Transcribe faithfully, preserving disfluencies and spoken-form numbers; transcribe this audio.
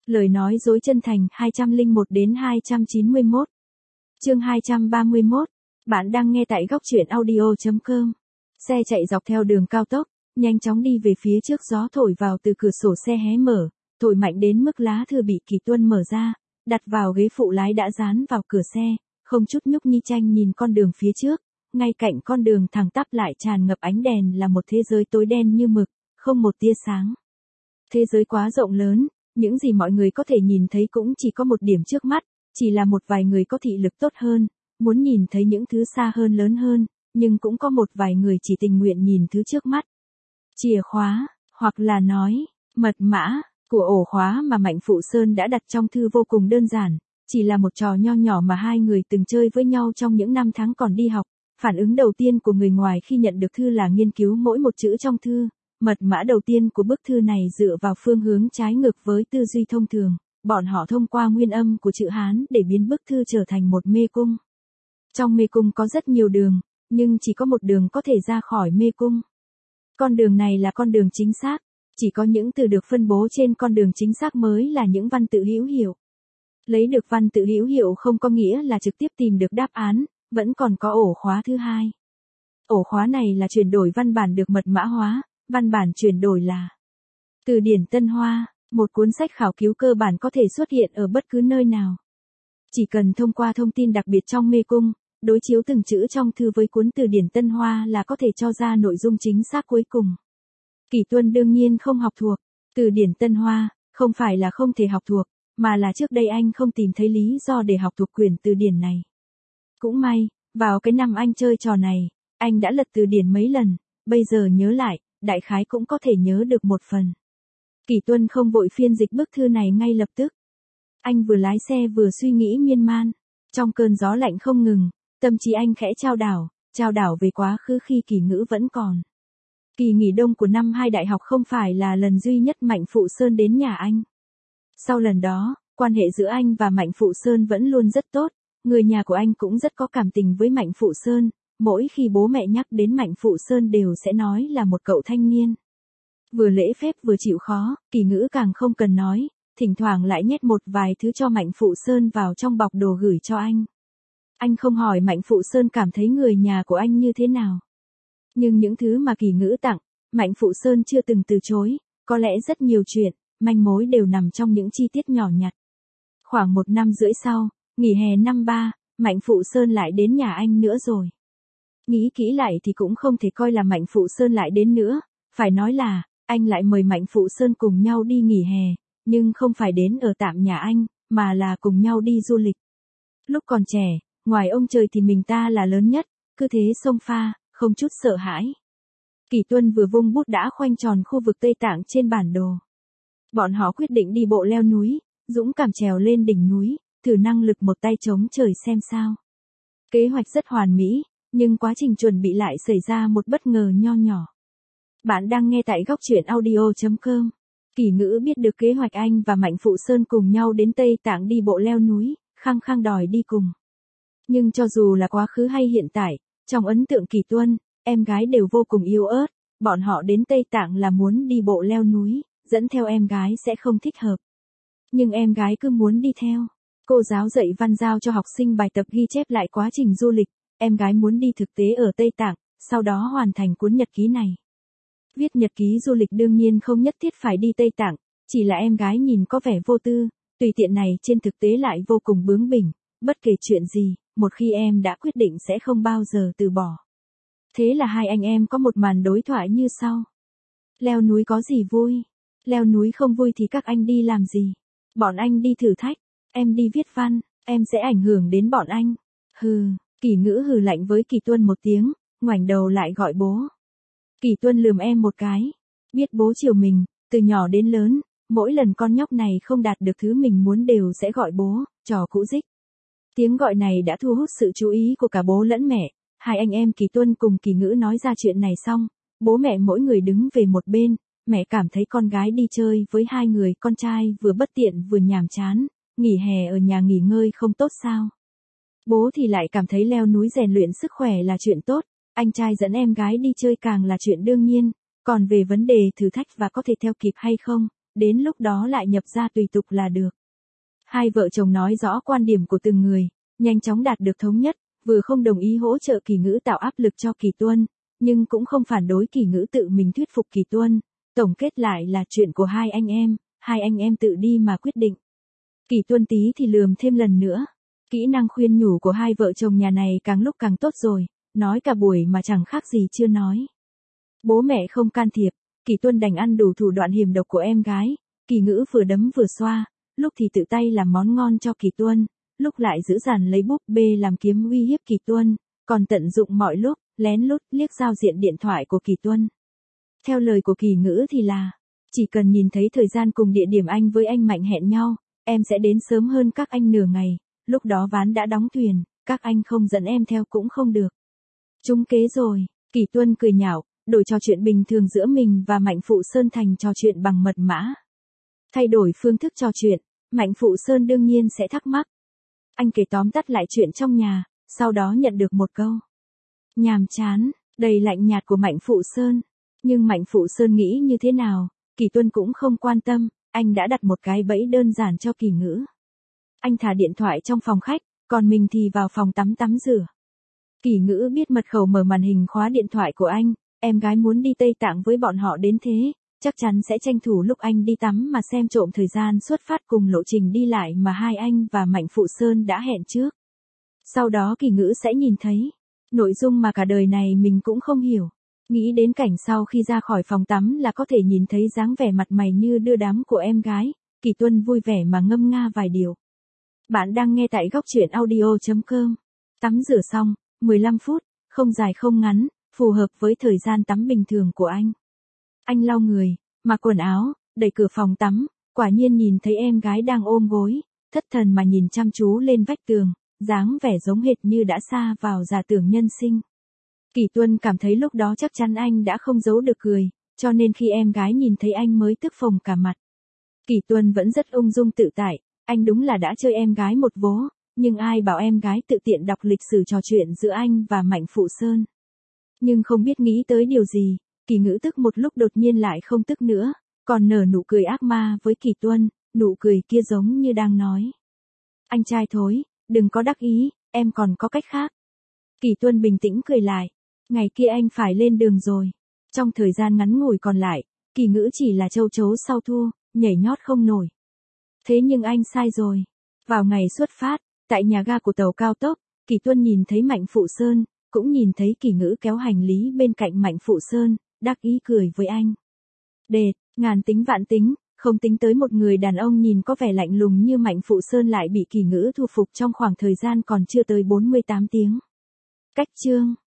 Lời nói dối chân thành hai trăm lẻ một đến hai trăm chín mươi mốt. Chương hai trăm ba mươi mốt. Bạn đang nghe tại góc truyện audio chấm com. Xe chạy dọc theo đường cao tốc, nhanh chóng đi về phía trước, gió thổi vào từ cửa sổ xe hé mở, thổi mạnh đến mức lá thư bị Kỳ Tuân mở ra, đặt vào ghế phụ lái đã dán vào cửa xe, không chút nhúc nhích tranh nhìn con đường phía trước, ngay cạnh con đường thẳng tắp lại tràn ngập ánh đèn là một thế giới tối đen như mực, không một tia sáng. Thế giới quá rộng lớn, những gì mọi người có thể nhìn thấy cũng chỉ có một điểm trước mắt, chỉ là một vài người có thị lực tốt hơn, muốn nhìn thấy những thứ xa hơn lớn hơn, nhưng cũng có một vài người chỉ tình nguyện nhìn thứ trước mắt. Chìa khóa, hoặc là nói, mật mã, của ổ khóa mà Mạnh Phụ Sơn đã đặt trong thư vô cùng đơn giản, chỉ là một trò nho nhỏ mà hai người từng chơi với nhau trong những năm tháng còn đi học. Phản ứng đầu tiên của người ngoài khi nhận được thư là nghiên cứu mỗi một chữ trong thư. Mật mã đầu tiên của bức thư này dựa vào phương hướng trái ngược với tư duy thông thường, bọn họ thông qua nguyên âm của chữ Hán để biến bức thư trở thành một mê cung. Trong mê cung có rất nhiều đường, nhưng chỉ có một đường có thể ra khỏi mê cung. Con đường này là con đường chính xác, chỉ có những từ được phân bố trên con đường chính xác mới là những văn tự hữu hiệu. Lấy được văn tự hữu hiệu không có nghĩa là trực tiếp tìm được đáp án, vẫn còn có ổ khóa thứ hai. Ổ khóa này là chuyển đổi văn bản được mật mã hóa. Văn bản chuyển đổi là Từ điển Tân Hoa, một cuốn sách khảo cứu cơ bản có thể xuất hiện ở bất cứ nơi nào. Chỉ cần thông qua thông tin đặc biệt trong mê cung, đối chiếu từng chữ trong thư với cuốn Từ điển Tân Hoa là có thể cho ra nội dung chính xác cuối cùng. Kỳ Tuân đương nhiên không học thuộc Từ điển Tân Hoa, không phải là không thể học thuộc, mà là trước đây anh không tìm thấy lý do để học thuộc quyển từ điển này. Cũng may, vào cái năm anh chơi trò này, anh đã lật từ điển mấy lần, bây giờ nhớ lại, đại khái cũng có thể nhớ được một phần. Kỳ Tuân không vội phiên dịch bức thư này ngay lập tức. Anh vừa lái xe vừa suy nghĩ miên man. Trong cơn gió lạnh không ngừng, tâm trí anh khẽ chao đảo, chao đảo về quá khứ khi Kỳ Ngữ vẫn còn. Kỳ nghỉ đông của năm hai đại học không phải là lần duy nhất Mạnh Phụ Sơn đến nhà anh. Sau lần đó, quan hệ giữa anh và Mạnh Phụ Sơn vẫn luôn rất tốt, người nhà của anh cũng rất có cảm tình với Mạnh Phụ Sơn. Mỗi khi bố mẹ nhắc đến Mạnh Phụ Sơn đều sẽ nói là một cậu thanh niên. Vừa lễ phép vừa chịu khó, Kỳ Ngữ càng không cần nói, thỉnh thoảng lại nhét một vài thứ cho Mạnh Phụ Sơn vào trong bọc đồ gửi cho anh. Anh không hỏi Mạnh Phụ Sơn cảm thấy người nhà của anh như thế nào. Nhưng những thứ mà Kỳ Ngữ tặng, Mạnh Phụ Sơn chưa từng từ chối, có lẽ rất nhiều chuyện, manh mối đều nằm trong những chi tiết nhỏ nhặt. Khoảng một năm rưỡi sau, nghỉ hè năm ba, Mạnh Phụ Sơn lại đến nhà anh nữa rồi. Nghĩ kỹ lại thì cũng không thể coi là Mạnh Phụ Sơn lại đến nữa, phải nói là, anh lại mời Mạnh Phụ Sơn cùng nhau đi nghỉ hè, nhưng không phải đến ở tạm nhà anh, mà là cùng nhau đi du lịch. Lúc còn trẻ, ngoài ông trời thì mình ta là lớn nhất, cứ thế xông pha, không chút sợ hãi. Kỳ Tuân vừa vung bút đã khoanh tròn khu vực Tây Tạng trên bản đồ. Bọn họ quyết định đi bộ leo núi, dũng cảm trèo lên đỉnh núi, thử năng lực một tay chống trời xem sao. Kế hoạch rất hoàn mỹ. Nhưng quá trình chuẩn bị lại xảy ra một bất ngờ nho nhỏ. Bạn đang nghe tại góc truyện audio chấm com. Kỳ Ngữ biết được kế hoạch anh và Mạnh Phụ Sơn cùng nhau đến Tây Tạng đi bộ leo núi, khăng khăng đòi đi cùng. Nhưng cho dù là quá khứ hay hiện tại, trong ấn tượng Kỳ Tuân, em gái đều vô cùng yếu ớt, bọn họ đến Tây Tạng là muốn đi bộ leo núi, dẫn theo em gái sẽ không thích hợp. Nhưng em gái cứ muốn đi theo. Cô giáo dạy văn giao cho học sinh bài tập ghi chép lại quá trình du lịch. Em gái muốn đi thực tế ở Tây Tạng, sau đó hoàn thành cuốn nhật ký này. Viết nhật ký du lịch đương nhiên không nhất thiết phải đi Tây Tạng, chỉ là em gái nhìn có vẻ vô tư, tùy tiện này trên thực tế lại vô cùng bướng bỉnh, bất kể chuyện gì, một khi em đã quyết định sẽ không bao giờ từ bỏ. Thế là hai anh em có một màn đối thoại như sau. Leo núi có gì vui? Leo núi không vui thì các anh đi làm gì? Bọn anh đi thử thách, em đi viết văn, em sẽ ảnh hưởng đến bọn anh. Hừ. Kỳ Ngữ hừ lạnh với Kỳ Tuân một tiếng, ngoảnh đầu lại gọi bố. Kỳ Tuân lườm em một cái. Biết bố chiều mình, từ nhỏ đến lớn, mỗi lần con nhóc này không đạt được thứ mình muốn đều sẽ gọi bố, trò cũ dích. Tiếng gọi này đã thu hút sự chú ý của cả bố lẫn mẹ. Hai anh em Kỳ Tuân cùng Kỳ Ngữ nói ra chuyện này xong, bố mẹ mỗi người đứng về một bên, mẹ cảm thấy con gái đi chơi với hai người con trai vừa bất tiện vừa nhàm chán, nghỉ hè ở nhà nghỉ ngơi không tốt sao? Bố thì lại cảm thấy leo núi rèn luyện sức khỏe là chuyện tốt, anh trai dẫn em gái đi chơi càng là chuyện đương nhiên, còn về vấn đề thử thách và có thể theo kịp hay không, đến lúc đó lại nhập gia tùy tục là được. Hai vợ chồng nói rõ quan điểm của từng người, nhanh chóng đạt được thống nhất, vừa không đồng ý hỗ trợ Kỳ Ngữ tạo áp lực cho Kỳ Tuân, nhưng cũng không phản đối Kỳ Ngữ tự mình thuyết phục Kỳ Tuân. Tổng kết lại là chuyện của hai anh em, hai anh em tự đi mà quyết định. Kỳ Tuân tí thì lườm thêm lần nữa. Kỹ năng khuyên nhủ của hai vợ chồng nhà này càng lúc càng tốt rồi, nói cả buổi mà chẳng khác gì chưa nói. Bố mẹ không can thiệp, Kỳ Tuân đành ăn đủ thủ đoạn hiểm độc của em gái, Kỳ Ngữ vừa đấm vừa xoa, lúc thì tự tay làm món ngon cho Kỳ Tuân, lúc lại giữ dằn lấy búp bê làm kiếm uy hiếp Kỳ Tuân, còn tận dụng mọi lúc, lén lút liếc giao diện điện thoại của Kỳ Tuân. Theo lời của Kỳ Ngữ thì là, chỉ cần nhìn thấy thời gian cùng địa điểm anh với anh Mạnh hẹn nhau, em sẽ đến sớm hơn các anh nửa ngày, lúc đó ván đã đóng thuyền, các anh không dẫn em theo cũng không được. Trúng kế rồi, Kỳ Tuân cười nhạo, đổi trò chuyện bình thường giữa mình và Mạnh Phụ Sơn thành trò chuyện bằng mật mã. Thay đổi phương thức trò chuyện, Mạnh Phụ Sơn đương nhiên sẽ thắc mắc. Anh kể tóm tắt lại chuyện trong nhà, sau đó nhận được một câu nhàm chán, đầy lạnh nhạt của Mạnh Phụ Sơn. Nhưng Mạnh Phụ Sơn nghĩ như thế nào, Kỳ Tuân cũng không quan tâm, anh đã đặt một cái bẫy đơn giản cho Kỳ Ngữ. Anh thả điện thoại trong phòng khách, còn mình thì vào phòng tắm tắm rửa. Kỳ Ngữ biết mật khẩu mở màn hình khóa điện thoại của anh, em gái muốn đi Tây Tạng với bọn họ đến thế, chắc chắn sẽ tranh thủ lúc anh đi tắm mà xem trộm thời gian xuất phát cùng lộ trình đi lại mà hai anh và Mạnh Phụ Sơn đã hẹn trước. Sau đó Kỳ Ngữ sẽ nhìn thấy nội dung mà cả đời này mình cũng không hiểu. Nghĩ đến cảnh sau khi ra khỏi phòng tắm là có thể nhìn thấy dáng vẻ mặt mày như đưa đám của em gái, Kỳ Tuân vui vẻ mà ngâm nga vài điều. Bạn đang nghe tại góc truyện audio chấm com. Tắm rửa xong, mười lăm phút, không dài không ngắn, phù hợp với thời gian tắm bình thường của anh. Anh lau người, mặc quần áo, đẩy cửa phòng tắm, quả nhiên nhìn thấy em gái đang ôm gối, thất thần mà nhìn chăm chú lên vách tường, dáng vẻ giống hệt như đã sa vào giả tưởng nhân sinh. Kỳ Tuân cảm thấy lúc đó chắc chắn anh đã không giấu được cười, cho nên khi em gái nhìn thấy anh mới tức phồng cả mặt. Kỳ Tuân vẫn rất ung dung tự tại, anh đúng là đã chơi em gái một vố, nhưng ai bảo em gái tự tiện đọc lịch sử trò chuyện giữa anh và Mạnh Phụ Sơn. Nhưng không biết nghĩ tới điều gì, Kỳ Ngữ tức một lúc đột nhiên lại không tức nữa, còn nở nụ cười ác ma với Kỳ Tuân, nụ cười kia giống như đang nói. Anh trai thối, đừng có đắc ý, em còn có cách khác. Kỳ Tuân bình tĩnh cười lại. Ngày kia anh phải lên đường rồi. Trong thời gian ngắn ngủi còn lại, Kỳ Ngữ chỉ là châu chấu sau thua, nhảy nhót không nổi. Thế nhưng anh sai rồi. Vào ngày xuất phát, tại nhà ga của tàu cao tốc, Kỳ Tuân nhìn thấy Mạnh Phụ Sơn, cũng nhìn thấy Kỳ Ngữ kéo hành lý bên cạnh Mạnh Phụ Sơn, đắc ý cười với anh. Đệt, ngàn tính vạn tính, không tính tới một người đàn ông nhìn có vẻ lạnh lùng như Mạnh Phụ Sơn lại bị Kỳ Ngữ thu phục trong khoảng thời gian còn chưa tới bốn mươi tám tiếng. Cách chương